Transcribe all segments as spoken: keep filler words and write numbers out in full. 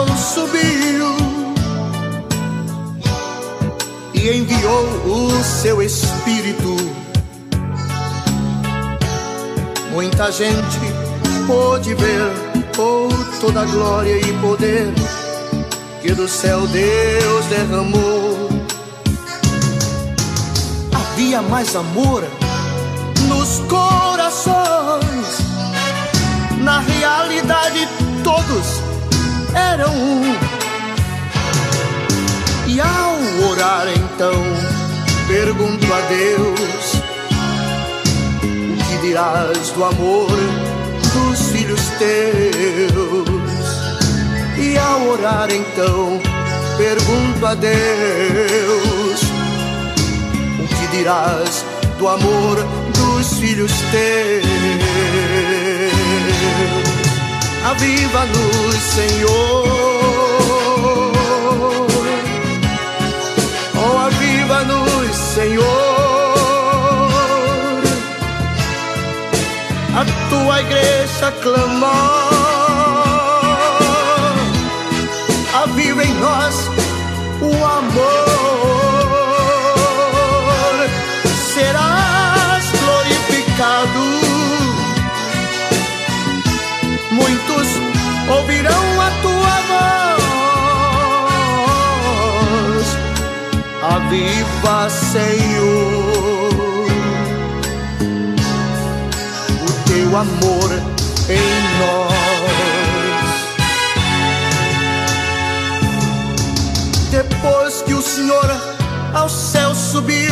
subiu e enviou o seu Espírito. Muita gente pôde ver oh, toda a glória e poder que do céu Deus derramou. Havia mais amor nos corações. Na realidade todos eram um. E ao orar então pergunto a Deus: o que dirás do amor dos filhos teus? E ao orar então pergunto a Deus: o que dirás do amor dos filhos teus? Aviva-nos, Senhor, oh, aviva-nos, Senhor. A tua igreja clamou, aviva em nós o amor. Serás glorificado, muitos ouvirão a tua voz. Aviva, Senhor, o teu amor em nós. Depois que o Senhor ao céu subiu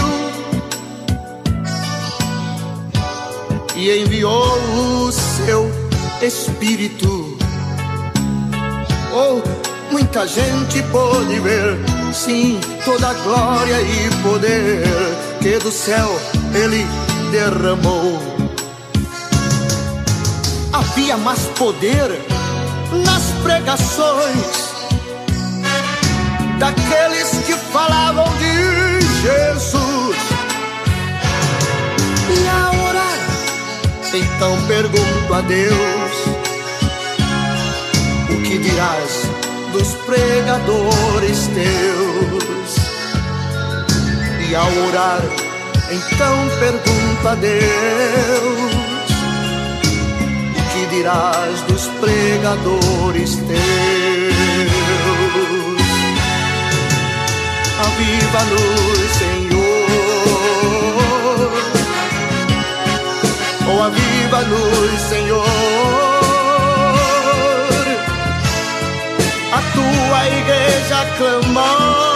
e enviou o seu Espírito, oh, muita gente pôde ver, sim, toda a glória e poder que do céu Ele derramou. Havia mais poder nas pregações daqueles que falavam de Jesus. E a orar então pergunto a Deus: o que dirás dos pregadores teus? E ao orar então pergunto a Deus: o que dirás dos pregadores teus? Aviva-nos, Senhor, oh, aviva-nos, Senhor. A tua igreja clamou,